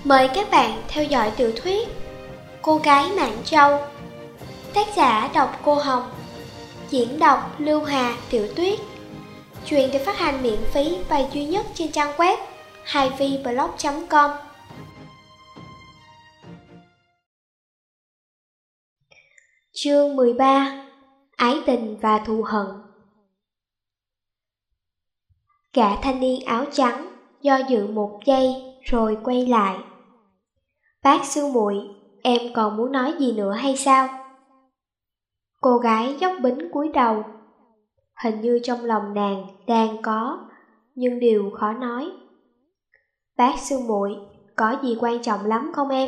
Mời các bạn theo dõi tiểu thuyết Cô gái Mãn Châu. Tác giả đọc Cô Hồng. Diễn đọc Lưu Hà, Tiểu Tuyết. Truyện được phát hành miễn phí và duy nhất trên trang web HiVblog.com. Chương 13. Ái tình và thù hận. Gã thanh niên áo trắng do dự một giây rồi quay lại. Bác sư muội, em còn muốn nói gì nữa hay sao? Cô gái dốc bính cúi đầu. Hình như trong lòng nàng đang có, nhưng điều khó nói. Bác sư muội, có gì quan trọng lắm không em?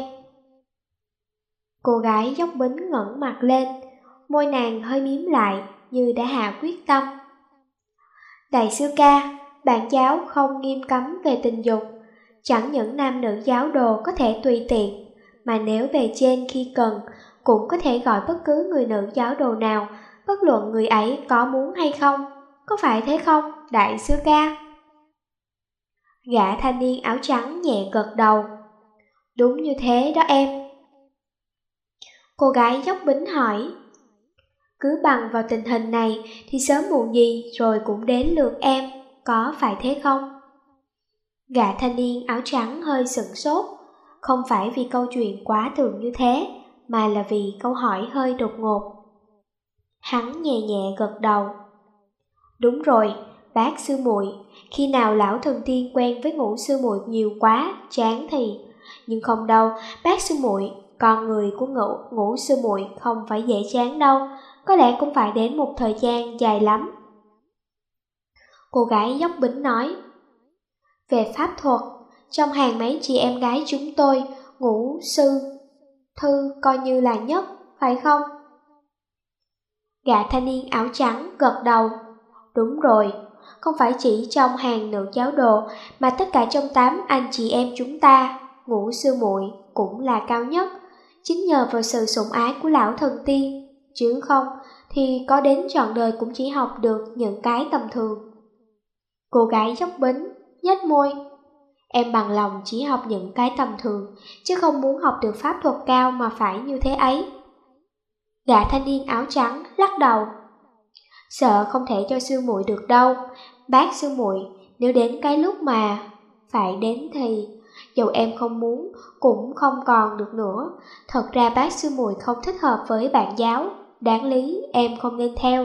Cô gái dốc bính ngẩng mặt lên, môi nàng hơi mím lại như đã hạ quyết tâm. Đại sư ca, bản giáo không nghiêm cấm về tình dục. Chẳng những nam nữ giáo đồ có thể tùy tiện, mà nếu về trên khi cần, cũng có thể gọi bất cứ người nữ giáo đồ nào, bất luận người ấy có muốn hay không. Có phải thế không, đại sư ca? Gã thanh niên áo trắng nhẹ gật đầu. Đúng như thế đó em. Cô gái dốc bính hỏi. Cứ bằng vào tình hình này thì sớm muộn gì rồi cũng đến lượt em, có phải thế không? Gã thanh niên áo trắng hơi sửng sốt, không phải vì câu chuyện quá thường như thế, mà là vì câu hỏi hơi đột ngột. Hắn nhẹ nhẹ gật đầu. Đúng rồi, bác sư muội, khi nào lão thần tiên quen với ngũ sư muội nhiều quá, chán thì. Nhưng không đâu, bác sư muội, con người của ngũ sư muội không phải dễ chán đâu, có lẽ cũng phải đến một thời gian dài lắm. Cô gái dốc bính nói. Về pháp thuật, trong hàng mấy chị em gái chúng tôi, ngũ sư thư coi như là nhất, phải không? Gã thanh niên áo trắng gật đầu. Đúng rồi, không phải chỉ trong hàng nữ giáo đồ, mà tất cả trong 8 anh chị em chúng ta, ngũ sư muội cũng là cao nhất, chính nhờ vào sự sủng ái của lão thần tiên, chứ không thì có đến trọn đời cũng chỉ học được những cái tầm thường. Cô gái dốc bính, nhếch môi. Em bằng lòng chỉ học những cái tầm thường, chứ không muốn học được pháp thuật cao mà phải như thế ấy. Gã thanh niên áo trắng lắc đầu. Sợ không thể cho sư muội được đâu, bác sư muội, nếu đến cái lúc mà phải đến thì dầu em không muốn cũng không còn được nữa. Thật ra bác sư muội không thích hợp với bạn giáo, đáng lý em không nên theo.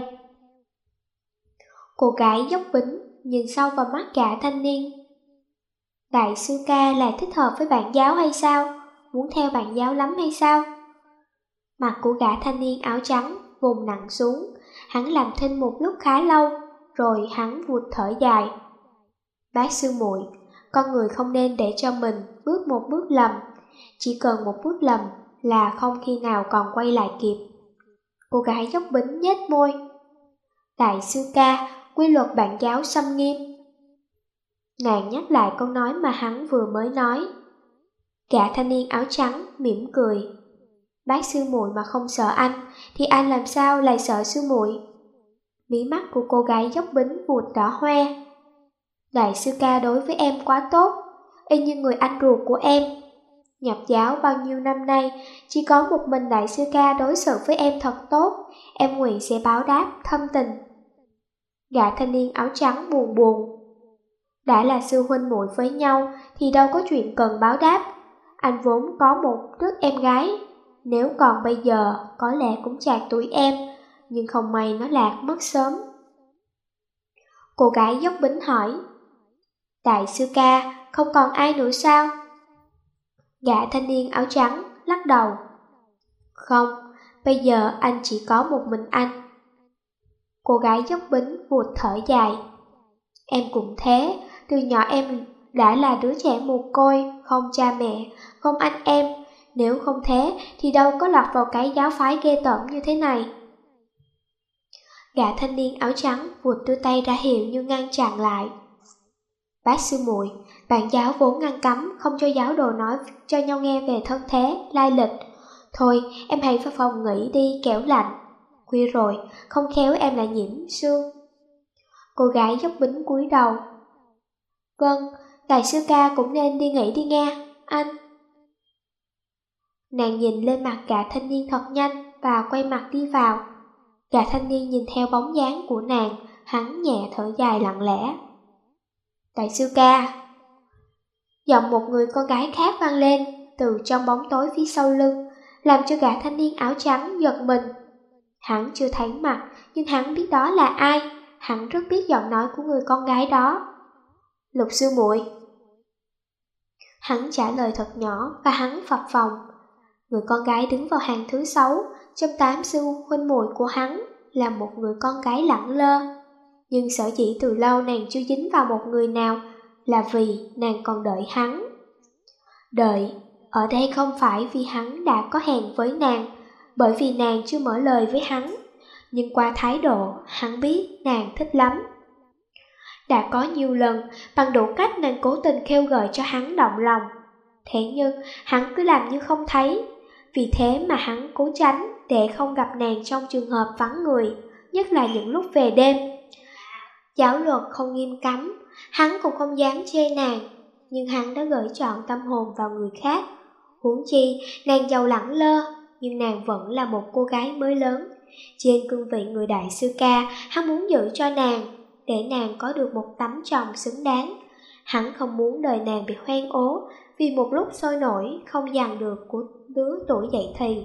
Cô gái dốc bính nhìn sâu vào mắt gã thanh niên. Đại sư ca là thích hợp với bạn giáo hay sao? Muốn theo bạn giáo lắm hay sao? Mặt của gã thanh niên áo trắng vùng nặng xuống. Hắn làm thinh một lúc khá lâu, rồi hắn vụt thở dài. Bác sư muội, con người không nên để cho mình bước một bước lầm. Chỉ cần một bước lầm là không khi nào còn quay lại kịp. Cô gái dốc bính nhếch môi. Đại sư ca, quy luật bạn giáo xâm nghiêm. Nàng nhắc lại câu nói mà hắn vừa mới nói. Gã thanh niên áo trắng mỉm cười. Bác sư muội mà không sợ anh, thì anh làm sao lại sợ sư muội? Mí mắt của cô gái dốc bính vụt đỏ hoe. Đại sư ca đối với em quá tốt, y như người anh ruột của em. Nhập giáo bao nhiêu năm nay, chỉ có một mình đại sư ca đối xử với em thật tốt, em nguyện sẽ báo đáp thâm tình. Gã thanh niên áo trắng buồn buồn. Đã là sư huynh muội với nhau thì đâu có chuyện cần báo đáp. Anh vốn có một đứa em gái, nếu còn bây giờ có lẽ cũng chạc tuổi em, nhưng không may nó lạc mất sớm. Cô gái dốc bính hỏi. Đại sư ca, không còn ai nữa sao? Gã thanh niên áo trắng lắc đầu. Không, bây giờ anh chỉ có một mình anh. Cô gái dốc bính vụt thở dài. Em cũng thế, từ nhỏ em đã là đứa trẻ mồ côi, không cha mẹ, không anh em. Nếu không thế thì đâu có lọt vào cái giáo phái ghê tởm như thế này. Gã thanh niên áo trắng vụt đưa tay ra hiệu như ngăn chặn lại. Bác sư muội, bạn giáo vốn ngăn cấm không cho giáo đồ nói cho nhau nghe về thân thế, lai lịch. Thôi em hãy vào phòng nghỉ đi kẻo lạnh. Khuya rồi, không khéo em lại nhiễm sương. Cô gái dốc bính cúi đầu. Vâng, đại sư ca cũng nên đi nghỉ đi nghe, anh. Nàng nhìn lên mặt gã thanh niên thật nhanh và quay mặt đi vào. Gã thanh niên nhìn theo bóng dáng của nàng, hắn nhẹ thở dài lặng lẽ. Đại sư ca. Giọng một người con gái khác vang lên từ trong bóng tối phía sau lưng, làm cho gã thanh niên áo trắng giật mình. Hắn chưa thấy mặt, nhưng hắn biết đó là ai. Hắn rất biết giọng nói của người con gái đó. Lục sư muội. Hắn trả lời thật nhỏ và hắn phập phồng. Người con gái đứng vào hàng thứ 6 trong 8 sư huynh muội của hắn là một người con gái lẳng lơ. Nhưng sở dĩ từ lâu nàng chưa dính vào một người nào là vì nàng còn đợi hắn. Đợi ở đây không phải vì hắn đã có hẹn với nàng, bởi vì nàng chưa mở lời với hắn, nhưng qua thái độ hắn biết nàng thích lắm. Đã có nhiều lần bằng đủ cách nàng cố tình kêu gọi cho hắn động lòng, thế nhưng hắn cứ làm như không thấy. Vì thế mà hắn cố tránh để không gặp nàng trong trường hợp vắng người, nhất là những lúc về đêm. Giáo luật không nghiêm cấm, hắn cũng không dám chê nàng, nhưng hắn đã gửi trọn tâm hồn vào người khác. Huống chi nàng giàu lẳng lơ, nhưng nàng vẫn là một cô gái mới lớn. Trên cương vị người đại sư ca, hắn muốn giữ cho nàng, để nàng có được một tấm chồng xứng đáng. Hắn không muốn đời nàng bị hoen ố vì một lúc sôi nổi không dằn được của đứa tuổi dậy thì.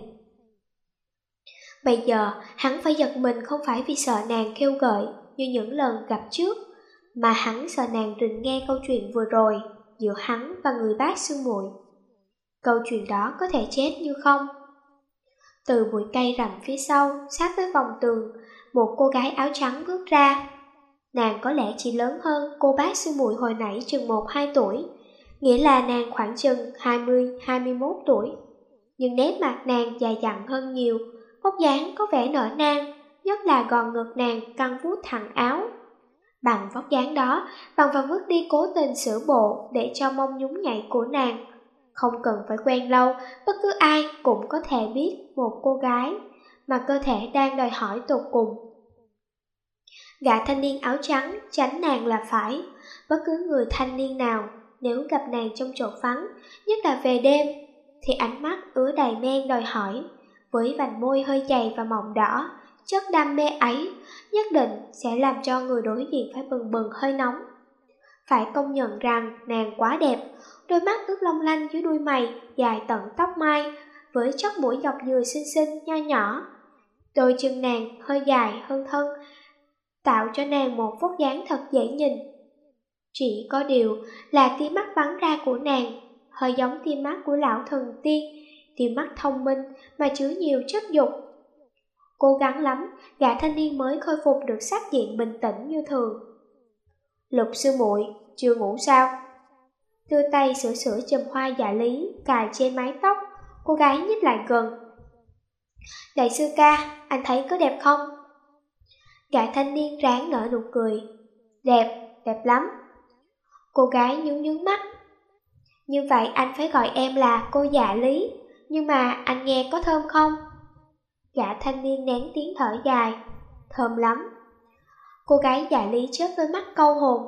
Bây giờ hắn phải giật mình không phải vì sợ nàng kêu gọi như những lần gặp trước, mà hắn sợ nàng rình nghe câu chuyện vừa rồi giữa hắn và người bác sư muội. Câu chuyện đó có thể chết như không. Từ bụi cây rậm phía sau, sát với vòng tường, một cô gái áo trắng bước ra. Nàng có lẽ chỉ lớn hơn cô bác sư muội hồi nãy chừng 1-2 tuổi, nghĩa là nàng khoảng chừng 20-21 tuổi. Nhưng nét mặt nàng dài dặn hơn nhiều, vóc dáng có vẻ nở nang, nhất là gòn ngực nàng căng vuốt thẳng áo. Bằng vóc dáng đó, bằng và vứt đi cố tình sửa bộ để cho mông nhún nhảy của nàng. Không cần phải quen lâu, bất cứ ai cũng có thể biết một cô gái mà cơ thể đang đòi hỏi tột cùng. Gã thanh niên áo trắng tránh nàng là phải. Bất cứ người thanh niên nào nếu gặp nàng trong chỗ vắng, nhất là về đêm, thì ánh mắt ứa đầy men đòi hỏi. Với vành môi hơi dày và mọng đỏ, chất đam mê ấy nhất định sẽ làm cho người đối diện phải bừng bừng hơi nóng. Phải công nhận rằng nàng quá đẹp, đôi mắt ướt long lanh dưới đuôi mày dài tận tóc mai, với chóp mũi dọc dừa xinh xinh nho nhỏ. Đôi chân nàng hơi dài hơn thân, tạo cho nàng một vóc dáng thật dễ nhìn. Chỉ có điều là tia mắt bắn ra của nàng hơi giống tia mắt của lão thần tiên, tia mắt thông minh mà chứa nhiều chất dục. Cố gắng lắm, gã thanh niên mới khôi phục được sắc diện bình tĩnh như thường. Lục sư muội, chưa ngủ sao? Đưa tay sửa chùm hoa dạ lý cài trên mái tóc, cô gái nhích lại gần. Đại sư ca, anh thấy có đẹp không? Gã thanh niên ráng nở nụ cười. Đẹp, đẹp lắm. Cô gái nhướng mắt. Như vậy anh phải gọi em là cô dạ lý, nhưng mà anh nghe có thơm không? Gã thanh niên nén tiếng thở dài. Thơm lắm. Cô gái dạ lý chớp đôi mắt câu hồn.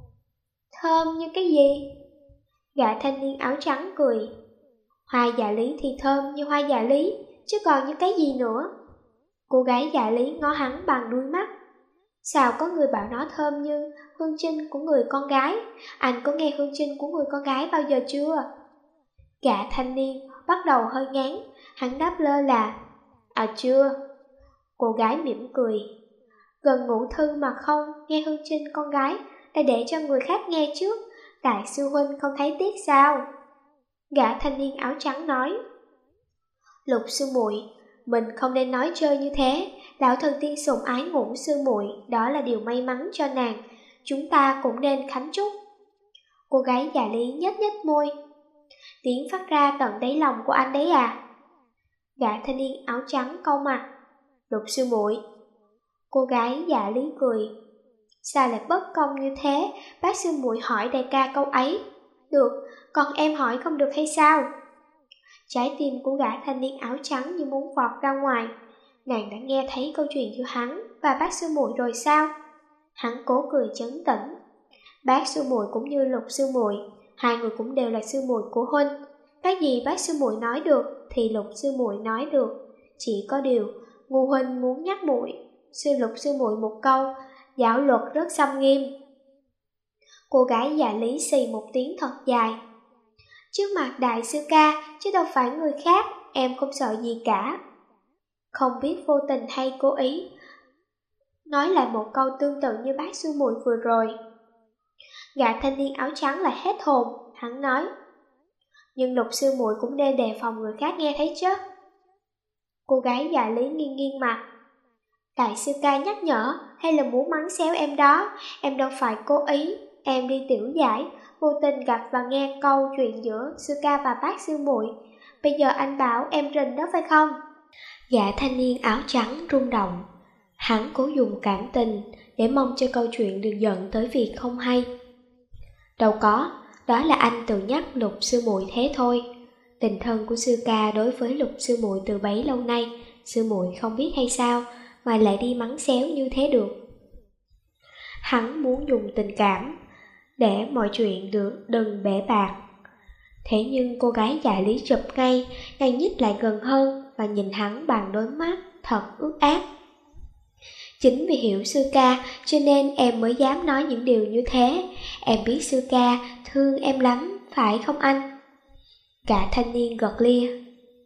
Thơm như cái gì? Gã thanh niên áo trắng cười. Hoa dạ lý thì thơm như hoa dạ lý, chứ còn như cái gì nữa? Cô gái dạ lý ngó hắn bằng đuôi mắt. Sao có người bảo nó thơm như hương trinh của người con gái? Anh có nghe hương trinh của người con gái bao giờ chưa? Gã thanh niên bắt đầu hơi ngán, hắn đáp lơ là à chưa. Cô gái mỉm cười. Gần ngủ thư mà không nghe hương trinh con gái, đã để cho người khác nghe trước. Đại sư huynh không thấy tiếc sao? Gã thanh niên áo trắng nói. Lục sư muội, mình không nên nói chơi như thế. Lão thần tiên sủng ái ngũ sư muội, đó là điều may mắn cho nàng. Chúng ta cũng nên khánh chúc. Cô gái già lý nhếch nhếch môi. Tiếng phát ra tận đáy lòng của anh đấy à? Gã thanh niên áo trắng cau mặt. Lục sư muội. Cô gái dạ lý cười. Sao lại bất công như thế? Bác sư muội hỏi đại ca câu ấy. Được, còn em hỏi không được hay sao? Trái tim của gã thanh niên áo trắng như muốn vọt ra ngoài. Nàng đã nghe thấy câu chuyện giữa hắn và bác sư muội rồi sao? Hắn cố cười trấn tĩnh. Bác sư muội cũng như lục sư muội, hai người cũng đều là sư muội của huynh. Cái gì bác sư muội nói được thì Lục sư muội nói được. Chỉ có điều, Ngô huynh muốn nhắc Lục sư muội một câu, giáo luật rất xâm nghiêm. Cô gái già Lý xì một tiếng thật dài. Trước mặt đại sư ca, chứ đâu phải người khác, em không sợ gì cả. Không biết vô tình hay cố ý, nói lại một câu tương tự như bác sư muội vừa rồi. Gã thanh niên áo trắng lại hết hồn, hắn nói. Nhưng Lục sư muội cũng nên đề phòng người khác nghe thấy chứ. Cô gái già Lý nghiêng nghiêng mặt. Đại sư ca nhắc nhở hay là muốn mắng xéo em đó, em đâu phải cố ý. Em đi tiểu giải, vô tình gặp và nghe câu chuyện giữa sư ca và bác sư muội. Bây giờ anh bảo em rình đó phải không? Gã thanh niên áo trắng rung động. Hắn cố dùng cảm tình để mong cho câu chuyện được dẫn tới việc không hay. Đâu có, đó là anh tự nhắc Lục sư muội thế thôi. Tình thân của sư ca đối với Lục sư muội từ bấy lâu nay, sư muội không biết hay sao mà lại đi mắng xéo như thế được. Hắn muốn dùng tình cảm để mọi chuyện đừng bể bạc. Thế nhưng cô gái già Lý chụp ngay nhích lại gần hơn và nhìn hắn bằng đôi mắt thật ướt át. Chính vì hiểu sư ca cho nên em mới dám nói những điều như thế. Em biết sư ca thương em lắm, phải không anh? Cả thanh niên gật lia.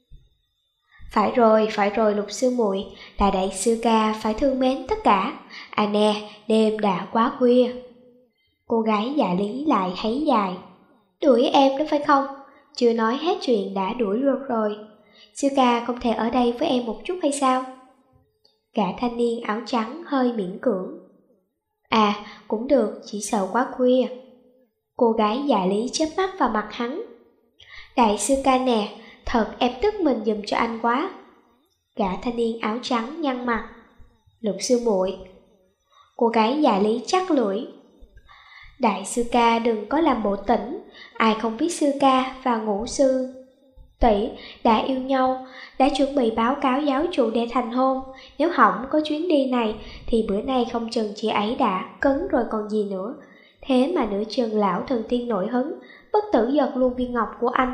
Phải rồi Lục sư muội, là đại sư ca phải thương mến tất cả. À nè, đêm đã quá khuya. Cô gái già Lý lại háy dài. Đuổi em đó phải không? Chưa nói hết chuyện đã đuổi được rồi. Sư ca không thể ở đây với em một chút hay sao? Gã thanh niên áo trắng hơi miễn cưỡng. À, cũng được, chỉ sợ quá khuya. Cô gái già Lý chớp mắt vào mặt hắn. Đại sư ca nè, thật em tức mình giùm cho anh quá. Gã thanh niên áo trắng nhăn mặt. Lục sư muội. Cô gái già Lý chắc lưỡi. Đại sư ca đừng có làm bộ tỉnh. Ai không biết sư ca và ngũ sư tỷ đã yêu nhau, đã chuẩn bị báo cáo giáo chủ để thành hôn. Nếu hỏng có chuyến đi này thì bữa nay không chừng chị ấy đã cấn rồi còn gì nữa. Thế mà nửa chừng lão thần tiên nổi hứng, bất tử giật luôn viên ngọc của anh.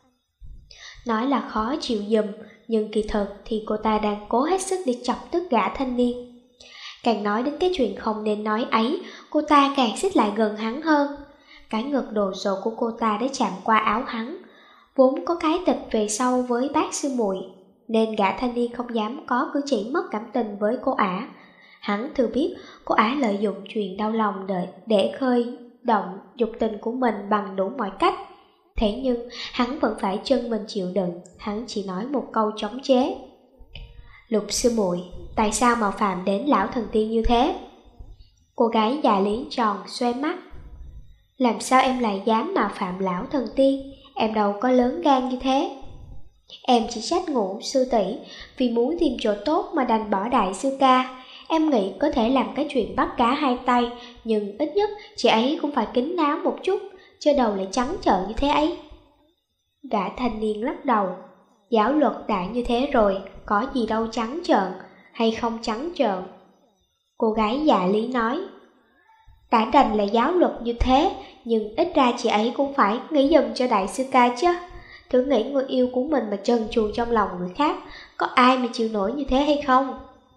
Nói là khó chịu giùm, nhưng kỳ thực thì cô ta đang cố hết sức để chọc tức gã thanh niên. Càng nói đến cái chuyện không nên nói ấy, cô ta càng xích lại gần hắn hơn. Cái ngực đồ sộ của cô ta đã chạm qua áo hắn. Vốn có cái tịch về sau với bác sư muội, nên gã thanh niên không dám có cử chỉ mất cảm tình với cô ả. Hắn thừa biết cô ả lợi dụng chuyện đau lòng để khơi động dục tình của mình bằng đủ mọi cách. Thế nhưng hắn vẫn phải chân mình chịu đựng. Hắn chỉ nói một câu chống chế. Lục sư muội, tại sao mạo phạm đến lão thần tiên như thế? Cô gái già Lý tròn xoe mắt. Làm sao em lại dám mạo phạm lão thần tiên? Em đâu có lớn gan như thế. Em chỉ trách ngũ sư tỷ vì muốn tìm chỗ tốt mà đành bỏ đại sư ca. Em nghĩ có thể làm cái chuyện bắt cá hai tay, nhưng ít nhất chị ấy cũng phải kín đáo một chút, chứ đầu lại trắng trợn như thế ấy. Gã thanh niên lắc đầu. Giáo luật đã như thế rồi, có gì đâu trắng trợn hay không trắng trợn. Cô gái già Lý nói. Đã đành là giáo luật như thế, nhưng ít ra chị ấy cũng phải nghĩ giùm cho đại sư ca chứ. Thử nghĩ người yêu của mình mà trần truồng trong lòng người khác, có ai mà chịu nổi như thế hay không?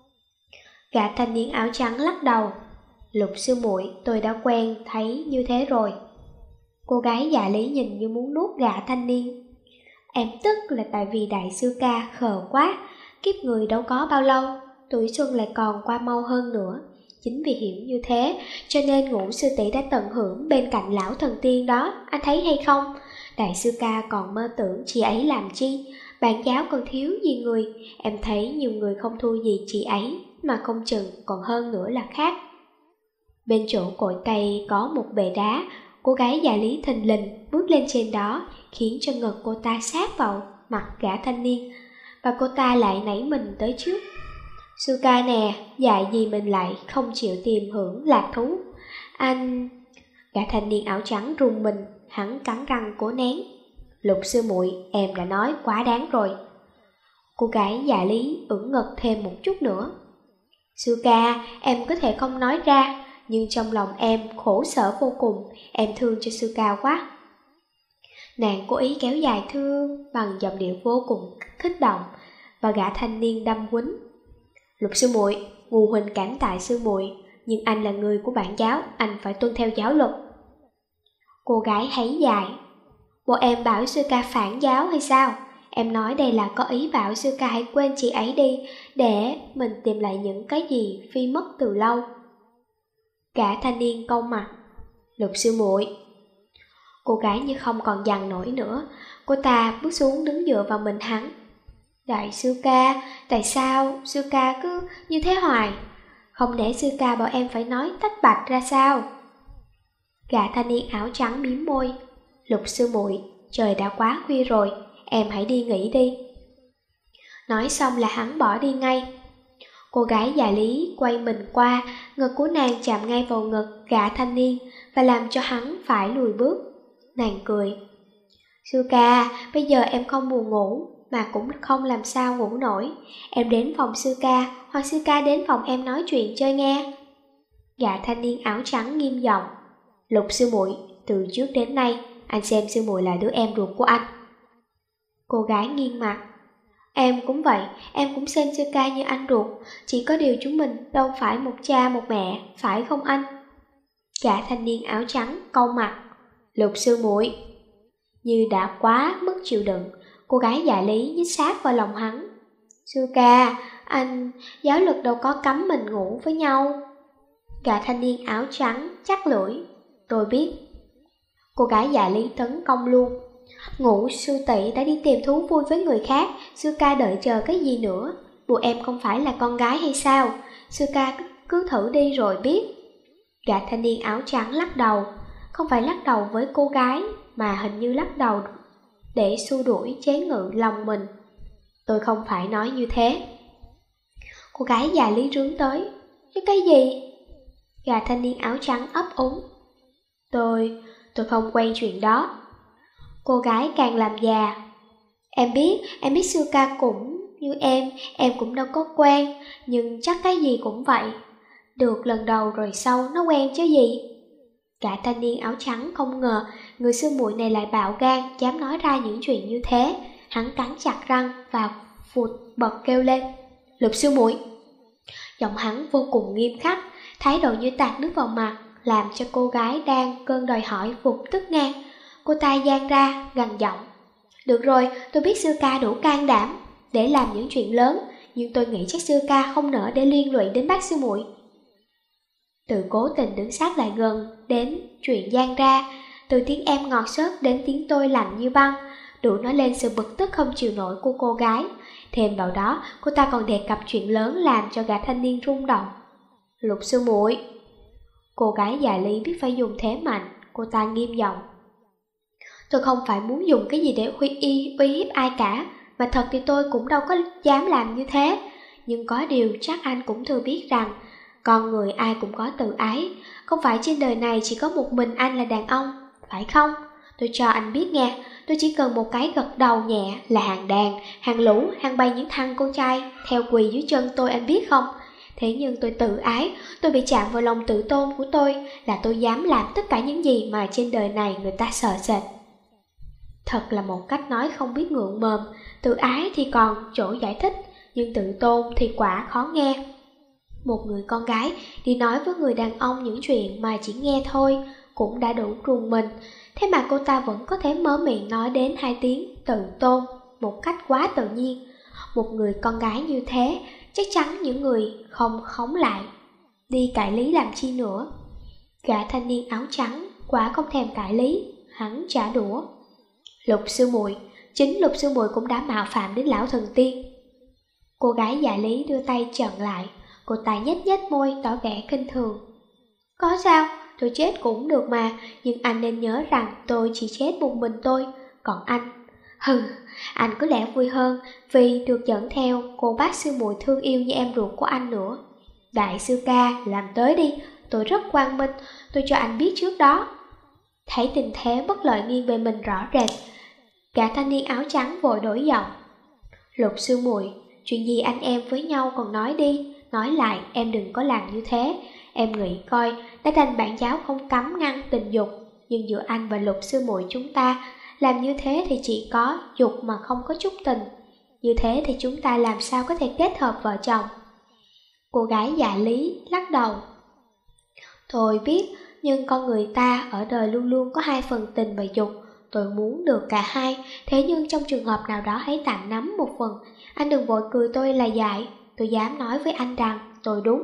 Gã thanh niên áo trắng lắc đầu. Lục sư muội, tôi đã quen thấy như thế rồi. Cô gái già Lý nhìn như muốn nuốt gã thanh niên. Em tức là tại vì đại sư ca khờ quá, kiếp người đâu có bao lâu, tuổi xuân lại còn qua mau hơn nữa. Chính vì hiểu như thế, cho nên ngũ sư tỷ đã tận hưởng bên cạnh lão thần tiên đó, anh thấy hay không? Đại sư ca còn mơ tưởng chị ấy làm chi, bản giáo còn thiếu gì người, em thấy nhiều người không thua gì chị ấy, mà không chừng còn hơn nữa là khác. Bên chỗ cội cây có một bệ đá, cô gái già Lý thình lình bước lên trên đó, khiến cho ngực cô ta sát vào mặt gã thanh niên, và cô ta lại nảy mình tới trước. Sư ca nè, dạy gì mình lại không chịu tìm hưởng lạc thú. Anh... Gã thanh niên áo trắng rùng mình, hắn cắn răng cố nén. Lục sư muội, em đã nói quá đáng rồi. Cô gái già Lý ưỡn ngực thêm một chút nữa. Sư ca, em có thể không nói ra, nhưng trong lòng em khổ sở vô cùng, em thương cho sư ca quá. Nàng cố ý kéo dài thương bằng giọng điệu vô cùng kích động, và gã thanh niên đâm quýnh. Lục sư muội, Ngô huynh cảm tạ sư muội, nhưng anh là người của bản giáo, anh phải tuân theo giáo luật. Cô gái háy dài. Bộ em bảo sư ca phản giáo hay sao? Em nói đây là có ý bảo sư ca hãy quên chị ấy đi, để mình tìm lại những cái gì phi mất từ lâu. Gã thanh niên cau mặt. Lục sư muội. Cô gái như không còn dằn nổi nữa, cô ta bước xuống đứng dựa vào mình hắn. Đại sư ca, tại sao sư ca cứ như thế hoài? Không để sư ca bảo em phải nói tách bạch ra sao? Gã thanh niên áo trắng mím môi. Lục sư muội, trời đã quá khuya rồi, em hãy đi nghỉ đi. Nói xong là hắn bỏ đi ngay. Cô gái già Lý quay mình qua, ngực của nàng chạm ngay vào ngực gã thanh niên và làm cho hắn phải lùi bước. Nàng cười. Sư ca, bây giờ em không buồn ngủ, mà cũng không làm sao ngủ nổi. Em đến phòng sư ca, hoặc sư ca đến phòng em nói chuyện chơi nghe. Gã thanh niên áo trắng nghiêm giọng. Lục sư muội, từ trước đến nay, anh xem sư muội là đứa em ruột của anh. Cô gái nghiêng mặt. Em cũng vậy, em cũng xem sư ca như anh ruột, chỉ có điều chúng mình đâu phải một cha một mẹ, phải không anh? Gã thanh niên áo trắng cau mặt. Lục sư muội. Như đã quá mức chịu đựng, cô gái già Lý nhích sát vào lòng hắn. Sư ca, anh, giáo luật đâu có cấm mình ngủ với nhau. Gã thanh niên áo trắng chắc lưỡi. Tôi biết. Cô gái già Lý tấn công luôn. Ngũ sư tỷ đã đi tìm thú vui với người khác, sư ca đợi chờ cái gì nữa? Bộ em không phải là con gái hay sao? Sư ca cứ thử đi rồi biết. Gã thanh niên áo trắng lắc đầu. Không phải lắc đầu với cô gái, mà hình như lắc đầu để xua đuổi chế ngự lòng mình. Tôi không phải nói như thế. Cô gái già Lý rướn tới. Chứ cái gì? Gã thanh niên áo trắng ấp úng. Tôi không quen chuyện đó. Cô gái càng làm già. Em biết sư ca cũng như em cũng đâu có quen, nhưng chắc cái gì cũng vậy. Được lần đầu rồi sau nó quen chứ gì. Cả thanh niên áo trắng không ngờ người sư muội này lại bạo gan, dám nói ra những chuyện như thế. Hắn cắn chặt răng và phụt bật kêu lên. Lục sư muội. Giọng hắn vô cùng nghiêm khắc, thái độ như tạt nước vào mặt, làm cho cô gái đang cơn đòi hỏi vụt tức ngang. Cô ta giang ra, gằn giọng. Được rồi, tôi biết sư ca đủ can đảm để làm những chuyện lớn, nhưng tôi nghĩ chắc sư ca không nỡ để liên lụy đến bác sư muội. Từ cố tình đứng sát lại gần đến chuyện giang ra, từ tiếng em ngọt xớt đến tiếng tôi lạnh như băng, đủ nói lên sự bực tức không chịu nổi của cô gái. Thêm vào đó, cô ta còn đề cập chuyện lớn làm cho gã thanh niên rung động. Lục sư muội. Cô gái già Lý biết phải dùng thế mạnh, cô ta nghiêm giọng. Tôi không phải muốn dùng cái gì để uy hiếp ai cả, mà thật thì tôi cũng đâu có dám làm như thế. Nhưng có điều chắc anh cũng thừa biết rằng, con người ai cũng có tự ái, không phải trên đời này chỉ có một mình anh là đàn ông, phải không? Tôi cho anh biết nghe, tôi chỉ cần một cái gật đầu nhẹ là hàng đàn, hàng lũ, hàng bay những thằng con trai theo quỳ dưới chân tôi, anh biết không? Thế nhưng tôi tự ái, tôi bị chạm vào lòng tự tôn của tôi, là tôi dám làm tất cả những gì mà trên đời này người ta sợ sệt. Thật là một cách nói không biết ngượng mồm, tự ái thì còn chỗ giải thích, nhưng tự tôn thì quả khó nghe. Một người con gái đi nói với người đàn ông những chuyện mà chỉ nghe thôi cũng đã đủ rùng mình, thế mà cô ta vẫn có thể mở miệng nói đến hai tiếng tự tôn một cách quá tự nhiên. Một người con gái như thế, chắc chắn những người không khống lại. Đi cãi lý làm chi nữa? Gã thanh niên áo trắng quả không thèm cãi lý, hắn trả đũa. Lục sư muội, chính lục sư muội cũng đã mạo phạm đến lão thần tiên. Cô gái già Lý đưa tay chặn lại, cô ta nhếch nhếch môi tỏ vẻ khinh thường. Có sao, tôi chết cũng được mà, nhưng anh nên nhớ rằng tôi chỉ chết một mình tôi, còn anh... anh có lẽ vui hơn vì được dẫn theo cô bác sư muội thương yêu như em ruột của anh nữa. Đại sư ca, làm tới đi, tôi rất quang minh, tôi cho anh biết trước đó. Thấy tình thế bất lợi nghiêng về mình rõ rệt, gã thanh niên áo trắng vội đổi giọng. Lục sư muội, chuyện gì anh em với nhau còn nói đi, nói lại em đừng có làm như thế. Em nghĩ coi, đã thành bản giáo không cấm ngăn tình dục, nhưng giữa anh và lục sư muội chúng ta làm như thế thì chỉ có dục mà không có chút tình. Như thế thì chúng ta làm sao có thể kết hợp vợ chồng? Cô gái dạ lý lắc đầu. Tôi biết, nhưng con người ta ở đời luôn luôn có hai phần tình và dục. Tôi muốn được cả hai, thế nhưng trong trường hợp nào đó hãy tạm nắm một phần. Anh đừng vội cười tôi là dại, tôi dám nói với anh rằng tôi đúng.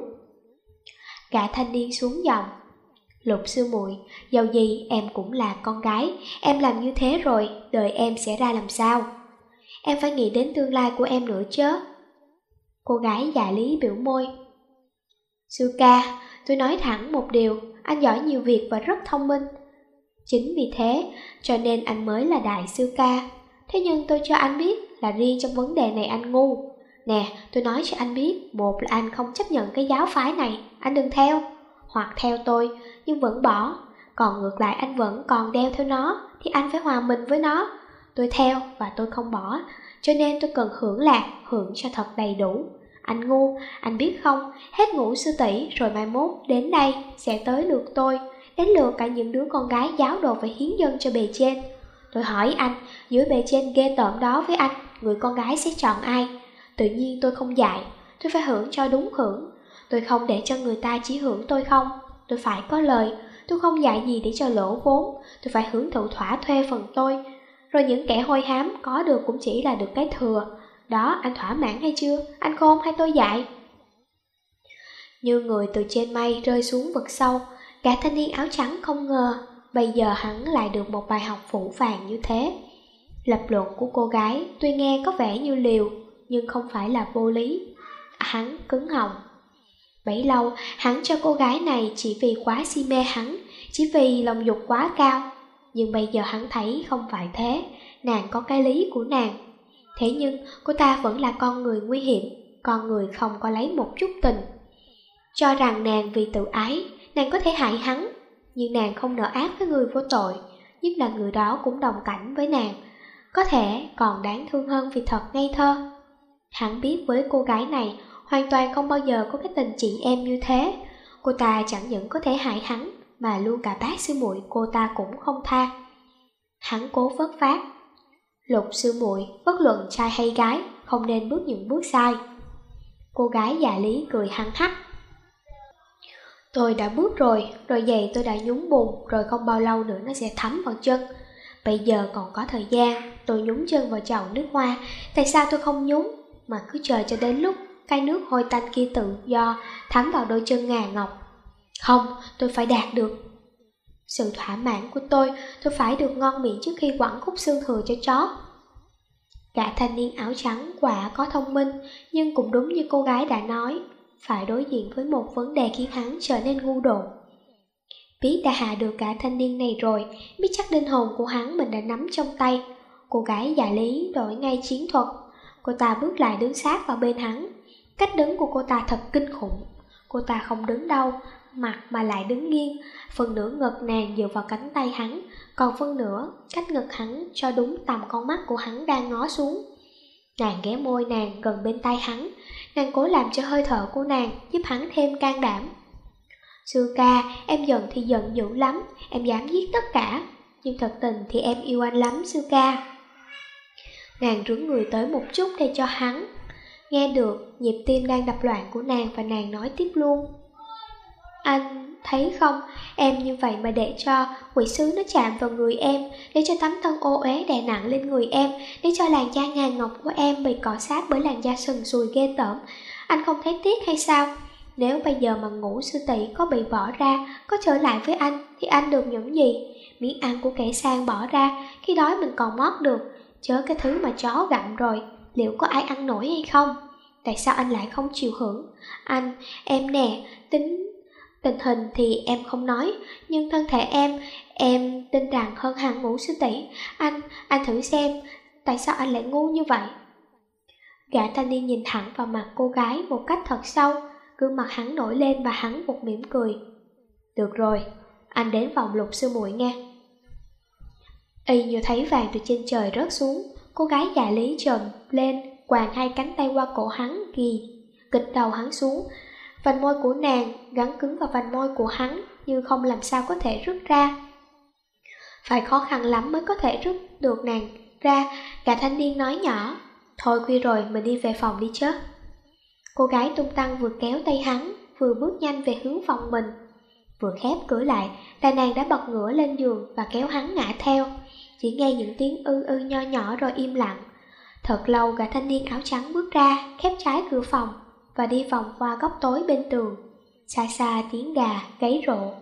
Gã thanh niên xuống giọng. Lục sư muội, dầu gì em cũng là con gái, em làm như thế rồi, đời em sẽ ra làm sao? Em phải nghĩ đến tương lai của em nữa chứ. Cô gái dạ lý biểu môi. Sư ca, tôi nói thẳng một điều, anh giỏi nhiều việc và rất thông minh. Chính vì thế, cho nên anh mới là đại sư ca. Thế nhưng tôi cho anh biết là riêng trong vấn đề này anh ngu. Nè, tôi nói cho anh biết, một là anh không chấp nhận cái giáo phái này, anh đừng theo. Hoặc theo tôi, nhưng vẫn bỏ. Còn ngược lại anh vẫn còn đeo theo nó, thì anh phải hòa mình với nó. Tôi theo và tôi không bỏ, cho nên tôi cần hưởng lạc, hưởng cho thật đầy đủ. Anh ngu, anh biết không, hết Ngũ sư tỷ rồi mai mốt đến đây sẽ tới lượt tôi, đến lượt cả những đứa con gái giáo đồ phải hiến dâng cho bề trên. Tôi hỏi anh, dưới bề trên ghê tởm đó với anh, người con gái sẽ chọn ai? Tự nhiên tôi không dạy, tôi phải hưởng cho đúng hưởng. Tôi không để cho người ta chỉ hưởng tôi không, tôi phải có lời. Tôi không dạy gì để cho lỗ vốn, tôi phải hưởng thụ thỏa thuê phần tôi. Rồi những kẻ hôi hám có được cũng chỉ là được cái thừa. Đó, anh thỏa mãn hay chưa? Anh khôn hay tôi dạy? Như người từ trên mây rơi xuống vực sâu, gã thanh niên áo trắng không ngờ bây giờ hắn lại được một bài học phũ phàng như thế. Lập luận của cô gái tuy nghe có vẻ như liều, nhưng không phải là vô lý. Hắn cứng họng. Bấy lâu, hắn cho cô gái này chỉ vì quá si mê hắn, chỉ vì lòng dục quá cao. Nhưng bây giờ hắn thấy không phải thế, nàng có cái lý của nàng. Thế nhưng cô ta vẫn là con người nguy hiểm, con người không có lấy một chút tình. Cho rằng nàng vì tự ái, nàng có thể hại hắn, nhưng nàng không nợ ác với người vô tội, nhất là người đó cũng đồng cảnh với nàng, có thể còn đáng thương hơn vì thật ngây thơ. Hắn biết với cô gái này hoàn toàn không bao giờ có cái tình chị em như thế. Cô ta chẳng những có thể hại hắn, mà luôn cả bác sư muội cô ta cũng không tha. Hắn cố vất phát. Lục sư muội, bất luận trai hay gái, không nên bước những bước sai. Cô gái dạ lý cười hăng hắc. Tôi đã bước rồi giày tôi đã nhúng bùn, rồi không bao lâu nữa nó sẽ thấm vào chân. Bây giờ còn có thời gian, tôi nhúng chân vào chậu nước hoa, tại sao tôi không nhúng, mà cứ chờ cho đến lúc cái nước hôi tanh kia tự do thấm vào đôi chân ngà ngọc. Không, tôi phải đạt được sự thỏa mãn của tôi phải được ngon miệng trước khi quẳng khúc xương thừa cho chó. Gã thanh niên áo trắng quả có thông minh, nhưng cũng đúng như cô gái đã nói, phải đối diện với một vấn đề khiến hắn trở nên ngu đột. Biết đã hạ được cả thanh niên này rồi, biết chắc linh hồn của hắn mình đã nắm trong tay. Cô gái dạ lý đổi ngay chiến thuật. Cô ta bước lại đứng sát vào bên hắn. Cách đứng của cô ta thật kinh khủng. Cô ta không đứng đâu, mặt mà lại đứng nghiêng. Phần nửa ngực nàng dựa vào cánh tay hắn, còn phần nửa cách ngực hắn cho đúng tầm con mắt của hắn đang ngó xuống. Nàng ghé môi nàng gần bên tay hắn. Nàng cố làm cho hơi thở của nàng giúp hắn thêm can đảm. Sư ca, em giận thì giận dữ lắm, em dám giết tất cả, nhưng thật tình thì em yêu anh lắm sư ca. Nàng rướn người tới một chút để cho hắn nghe được nhịp tim đang đập loạn của nàng, và nàng nói tiếp luôn. Anh thấy không, em như vậy mà để cho quỷ sứ nó chạm vào người em, để cho tấm thân ô uế đè nặng lên người em, để cho làn da ngà ngọc của em bị cọ sát bởi làn da sần sùi ghê tởm. Anh không thấy tiếc hay sao? Nếu bây giờ mà Ngũ sư tỷ có bị bỏ ra, có trở lại với anh, thì anh được những gì? Miếng ăn của kẻ sang bỏ ra, khi đói mình còn mót được, chớ cái thứ mà chó gặm rồi, liệu có ai ăn nổi hay không? Tại sao anh lại không chịu hưởng? Anh, em nè, tình hình thì em không nói, nhưng thân thể em tin rằng hơn hẳn Ngũ sư tỷ. Anh thử xem, tại sao anh lại ngu như vậy? Gã thanh niên nhìn thẳng vào mặt cô gái một cách thật sâu, gương mặt hắn nổi lên và hắn một mỉm cười. Được rồi, anh đến phòng Lục sư muội nghe. Y như thấy vàng từ trên trời rớt xuống, cô gái dạ lý trồm lên, quàng hai cánh tay qua cổ hắn, gịch đầu hắn xuống. Vành môi của nàng gắn cứng vào vành môi của hắn, như không làm sao có thể rút ra. Phải khó khăn lắm mới có thể rút được nàng ra. Gã thanh niên nói nhỏ, thôi khuya rồi, mình đi về phòng đi chứ. Cô gái tung tăng vừa kéo tay hắn, vừa bước nhanh về hướng phòng mình. Vừa khép cửa lại là nàng đã bật ngửa lên giường và kéo hắn ngã theo. Chỉ nghe những tiếng ư ư nho nhỏ rồi im lặng. Thật lâu gã thanh niên áo trắng bước ra, khép trái cửa phòng và đi vòng qua góc tối bên tường. Xa xa tiếng gà, gáy rộ.